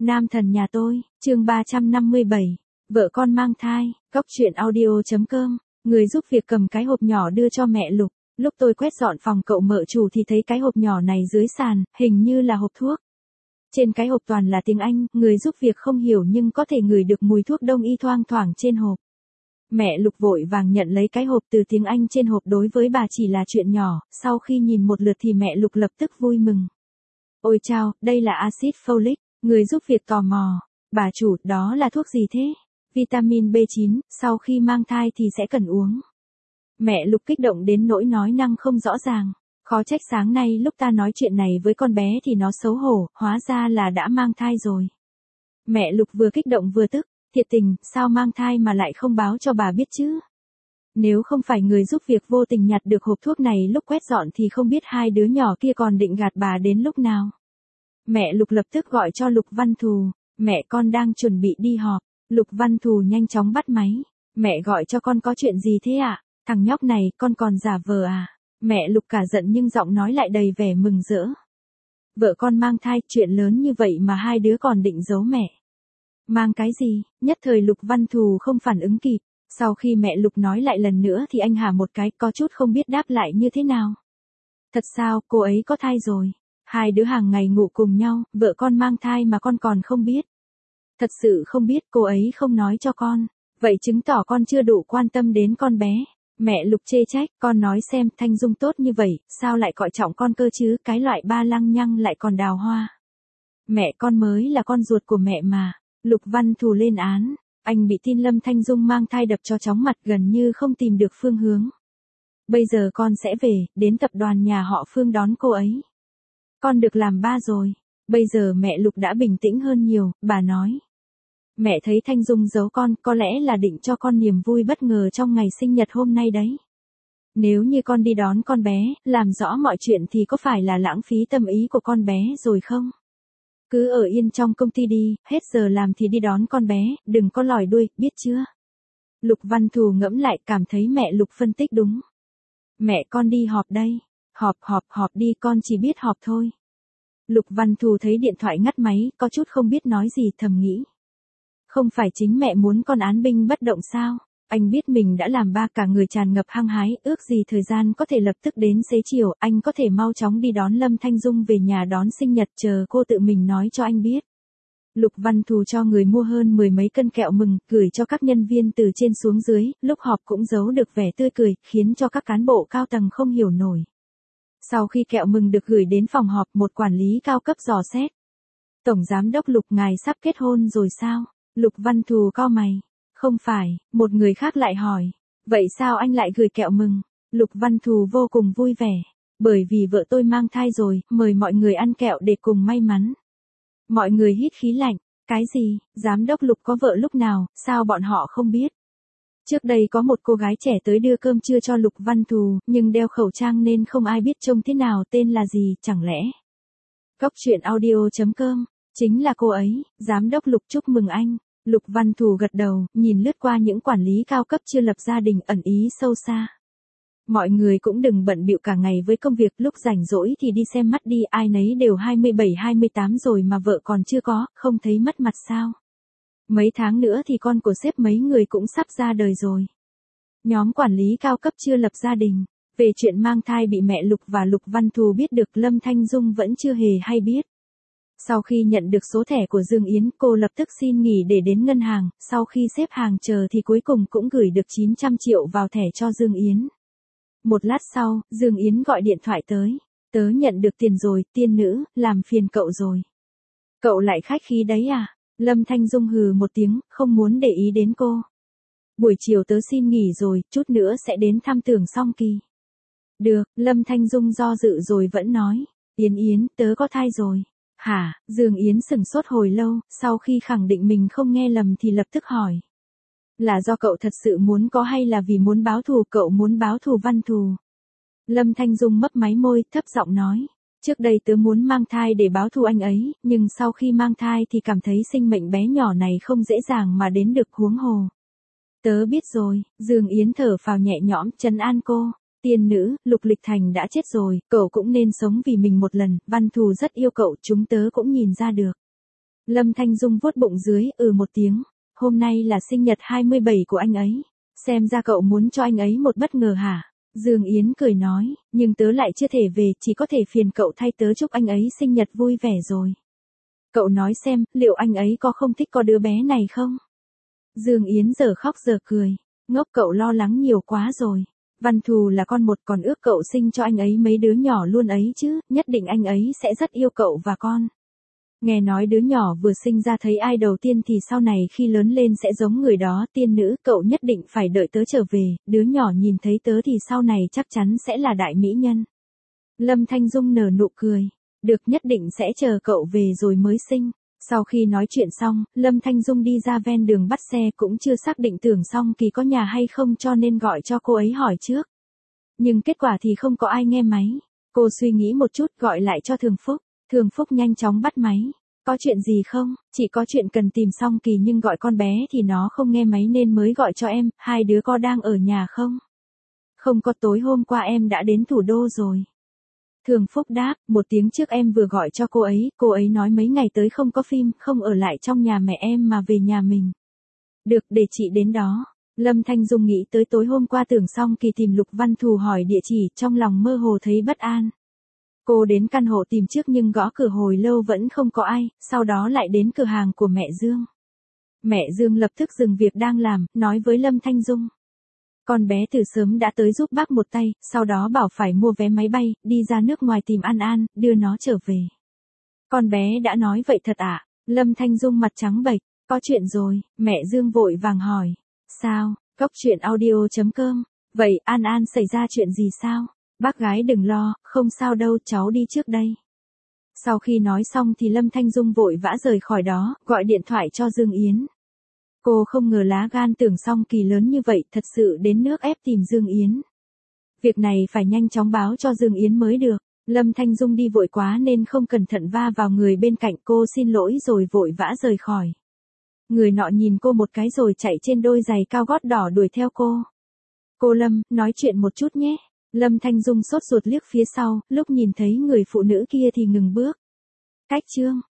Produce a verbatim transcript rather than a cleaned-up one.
Nam thần nhà tôi, chương ba trăm năm mươi bảy, vợ con mang thai, góc truyện audio.com, người giúp việc cầm cái hộp nhỏ đưa cho mẹ Lục. Lúc tôi quét dọn phòng cậu mợ chủ thì thấy cái hộp nhỏ này dưới sàn, hình như là hộp thuốc. Trên cái hộp toàn là tiếng Anh, người giúp việc không hiểu nhưng có thể ngửi được mùi thuốc đông y thoang thoảng trên hộp. Mẹ Lục vội vàng nhận lấy cái hộp, từ tiếng Anh trên hộp đối với bà chỉ là chuyện nhỏ, sau khi nhìn một lượt thì mẹ Lục lập tức vui mừng. Ôi chao, đây là axit folic. Người giúp việc tò mò, bà chủ, đó là thuốc gì thế? Vitamin B chín, sau khi mang thai thì sẽ cần uống. Mẹ Lục kích động đến nỗi nói năng không rõ ràng. Khó trách sáng nay lúc ta nói chuyện này với con bé thì nó xấu hổ, hóa ra là đã mang thai rồi. Mẹ Lục vừa kích động vừa tức, thiệt tình, sao mang thai mà lại không báo cho bà biết chứ? Nếu không phải người giúp việc vô tình nhặt được hộp thuốc này lúc quét dọn thì không biết hai đứa nhỏ kia còn định gạt bà đến lúc nào. Mẹ Lục lập tức gọi cho Lục Văn Thù, mẹ con đang chuẩn bị đi họp. Lục Văn Thù nhanh chóng bắt máy, mẹ gọi cho con có chuyện gì thế ạ? À? Thằng nhóc này, con còn giả vờ à? Mẹ Lục cả giận nhưng giọng nói lại đầy vẻ mừng rỡ. Vợ con mang thai, chuyện lớn như vậy mà hai đứa còn định giấu mẹ. Mang cái gì? Nhất thời Lục Văn Thù không phản ứng kịp, sau khi mẹ Lục nói lại lần nữa thì anh hả một cái, có chút không biết đáp lại như thế nào. Thật sao, cô ấy có thai rồi? Hai đứa hàng ngày ngủ cùng nhau, vợ con mang thai mà con còn không biết. Thật sự không biết, cô ấy không nói cho con. Vậy chứng tỏ con chưa đủ quan tâm đến con bé. Mẹ Lục chê trách, con nói xem, Thanh Dung tốt như vậy, sao lại coi trọng con cơ chứ, cái loại ba lăng nhăng lại còn đào hoa. Mẹ con mới là con ruột của mẹ mà. Lục Văn Thù lên án, anh bị tin Lâm Thanh Dung mang thai đập cho chóng mặt, gần như không tìm được phương hướng. Bây giờ con sẽ về, đến tập đoàn nhà họ Phương đón cô ấy. Con được làm ba rồi. Bây giờ mẹ Lục đã bình tĩnh hơn nhiều, bà nói. Mẹ thấy Thanh Dung giấu con, có lẽ là định cho con niềm vui bất ngờ trong ngày sinh nhật hôm nay đấy. Nếu như con đi đón con bé, làm rõ mọi chuyện thì có phải là lãng phí tâm ý của con bé rồi không? Cứ ở yên trong công ty đi, hết giờ làm thì đi đón con bé, đừng có lòi đuôi, biết chưa? Lục Văn Thù ngẫm lại, cảm thấy mẹ Lục phân tích đúng. Mẹ con đi họp đây. Họp họp họp đi, con chỉ biết họp thôi. Lục Văn Thù thấy điện thoại ngắt máy, có chút không biết nói gì, thầm nghĩ. Không phải chính mẹ muốn con án binh bất động sao? Anh biết mình đã làm ba, cả người tràn ngập hăng hái, ước gì thời gian có thể lập tức đến xế chiều, anh có thể mau chóng đi đón Lâm Thanh Dung về nhà đón sinh nhật, chờ cô tự mình nói cho anh biết. Lục Văn Thù cho người mua hơn mười mấy cân kẹo mừng, gửi cho các nhân viên từ trên xuống dưới, lúc họp cũng giấu được vẻ tươi cười, khiến cho các cán bộ cao tầng không hiểu nổi. Sau khi kẹo mừng được gửi đến phòng họp, một quản lý cao cấp dò xét. Tổng giám đốc Lục, ngài sắp kết hôn rồi sao? Lục Văn Thù cau mày. Không phải, một người khác lại hỏi. Vậy sao anh lại gửi kẹo mừng? Lục Văn Thù vô cùng vui vẻ. Bởi vì vợ tôi mang thai rồi, mời mọi người ăn kẹo để cùng may mắn. Mọi người hít khí lạnh. Cái gì? Giám đốc Lục có vợ lúc nào, sao bọn họ không biết? Trước đây có một cô gái trẻ tới đưa cơm trưa cho Lục Văn Thù, nhưng đeo khẩu trang nên không ai biết trông thế nào, tên là gì, chẳng lẽ? Góc truyện audio.com, chính là cô ấy, giám đốc Lục chúc mừng anh. Lục Văn Thù gật đầu, nhìn lướt qua những quản lý cao cấp chưa lập gia đình, ẩn ý sâu xa. Mọi người cũng đừng bận bịu cả ngày với công việc, lúc rảnh rỗi thì đi xem mắt đi, ai nấy đều hai mươi bảy hai mươi tám rồi mà vợ còn chưa có, không thấy mất mặt sao? Mấy tháng nữa thì con của sếp mấy người cũng sắp ra đời rồi. Nhóm quản lý cao cấp chưa lập gia đình. Về chuyện mang thai bị mẹ Lục và Lục Văn Thù biết được, Lâm Thanh Dung vẫn chưa hề hay biết. Sau khi nhận được số thẻ của Dương Yến, cô lập tức xin nghỉ để đến ngân hàng, sau khi xếp hàng chờ thì cuối cùng cũng gửi được chín trăm triệu vào thẻ cho Dương Yến. Một lát sau, Dương Yến gọi điện thoại tới. Tớ nhận được tiền rồi, tiên nữ, làm phiền cậu rồi. Cậu lại khách khí đấy à? Lâm Thanh Dung hừ một tiếng, không muốn để ý đến cô. Buổi chiều tớ xin nghỉ rồi, chút nữa sẽ đến thăm Tưởng Song Kỳ. Được, Lâm Thanh Dung do dự rồi vẫn nói. Yến Yến, tớ có thai rồi. Hả? Dương Yến sửng sốt hồi lâu, sau khi khẳng định mình không nghe lầm thì lập tức hỏi. Là do cậu thật sự muốn có hay là vì muốn báo thù, cậu muốn báo thù Văn Thù? Lâm Thanh Dung mấp máy môi, thấp giọng nói. Trước đây tớ muốn mang thai để báo thù anh ấy, nhưng sau khi mang thai thì cảm thấy sinh mệnh bé nhỏ này không dễ dàng mà đến được, huống hồ. Tớ biết rồi, Dương Yến thở phào nhẹ nhõm, trấn an cô. Tiên nữ, Lục Lịch Thành đã chết rồi, cậu cũng nên sống vì mình một lần, Văn Thù rất yêu cậu, chúng tớ cũng nhìn ra được. Lâm Thanh Dung vuốt bụng dưới, ừ một tiếng. Hôm nay là sinh nhật hai mươi bảy của anh ấy. Xem ra cậu muốn cho anh ấy một bất ngờ hả? Dương Yến cười nói, nhưng tớ lại chưa thể về, chỉ có thể phiền cậu thay tớ chúc anh ấy sinh nhật vui vẻ rồi. Cậu nói xem, liệu anh ấy có không thích có đứa bé này không? Dương Yến giờ khóc giờ cười. Ngốc, cậu lo lắng nhiều quá rồi. Văn Thù là con một, còn ước cậu sinh cho anh ấy mấy đứa nhỏ luôn ấy chứ, nhất định anh ấy sẽ rất yêu cậu và con. Nghe nói đứa nhỏ vừa sinh ra thấy ai đầu tiên thì sau này khi lớn lên sẽ giống người đó, tiên nữ, cậu nhất định phải đợi tớ trở về, đứa nhỏ nhìn thấy tớ thì sau này chắc chắn sẽ là đại mỹ nhân. Lâm Thanh Dung nở nụ cười. Được, nhất định sẽ chờ cậu về rồi mới sinh. Sau khi nói chuyện xong, Lâm Thanh Dung đi ra ven đường bắt xe, cũng chưa xác định Tưởng Song Kỳ có nhà hay không cho nên gọi cho cô ấy hỏi trước. Nhưng kết quả thì không có ai nghe máy. Cô suy nghĩ một chút gọi lại cho Thường Phúc. Thường Phúc nhanh chóng bắt máy. Có chuyện gì không? Chỉ có chuyện cần tìm Song Kỳ nhưng gọi con bé thì nó không nghe máy nên mới gọi cho em, hai đứa có đang ở nhà không? Không có, tối hôm qua em đã đến thủ đô rồi. Thường Phúc đáp, một tiếng trước em vừa gọi cho cô ấy, cô ấy nói mấy ngày tới không có phim, không ở lại trong nhà mẹ em mà về nhà mình. Được, để chị đến đó. Lâm Thanh Dung nghĩ tới tối hôm qua Tưởng Song Kỳ tìm Lục Văn Thù hỏi địa chỉ, trong lòng mơ hồ thấy bất an. Cô đến căn hộ tìm trước nhưng gõ cửa hồi lâu vẫn không có ai, sau đó lại đến cửa hàng của mẹ Dương. Mẹ Dương lập tức dừng việc đang làm, nói với Lâm Thanh Dung. Con bé từ sớm đã tới giúp bác một tay, sau đó bảo phải mua vé máy bay, đi ra nước ngoài tìm An An, đưa nó trở về. Con bé đã nói vậy thật ạ? À? Lâm Thanh Dung mặt trắng bệch, có chuyện rồi, mẹ Dương vội vàng hỏi. Sao, Cốc Truyện Audio chấm com. Vậy An An xảy ra chuyện gì sao? Bác gái đừng lo, không sao đâu, cháu đi trước đây. Sau khi nói xong thì Lâm Thanh Dung vội vã rời khỏi đó, gọi điện thoại cho Dương Yến. Cô không ngờ lá gan Tưởng Song Kỳ lớn như vậy, thật sự đến nước ép tìm Dương Yến. Việc này phải nhanh chóng báo cho Dương Yến mới được. Lâm Thanh Dung đi vội quá nên không cẩn thận va vào người bên cạnh, cô xin lỗi rồi vội vã rời khỏi. Người nọ nhìn cô một cái rồi chạy trên đôi giày cao gót đỏ đuổi theo cô. Cô Lâm, nói chuyện một chút nhé. Lâm Thanh Dung sốt ruột liếc phía sau, lúc nhìn thấy người phụ nữ kia thì ngừng bước. Cách chương.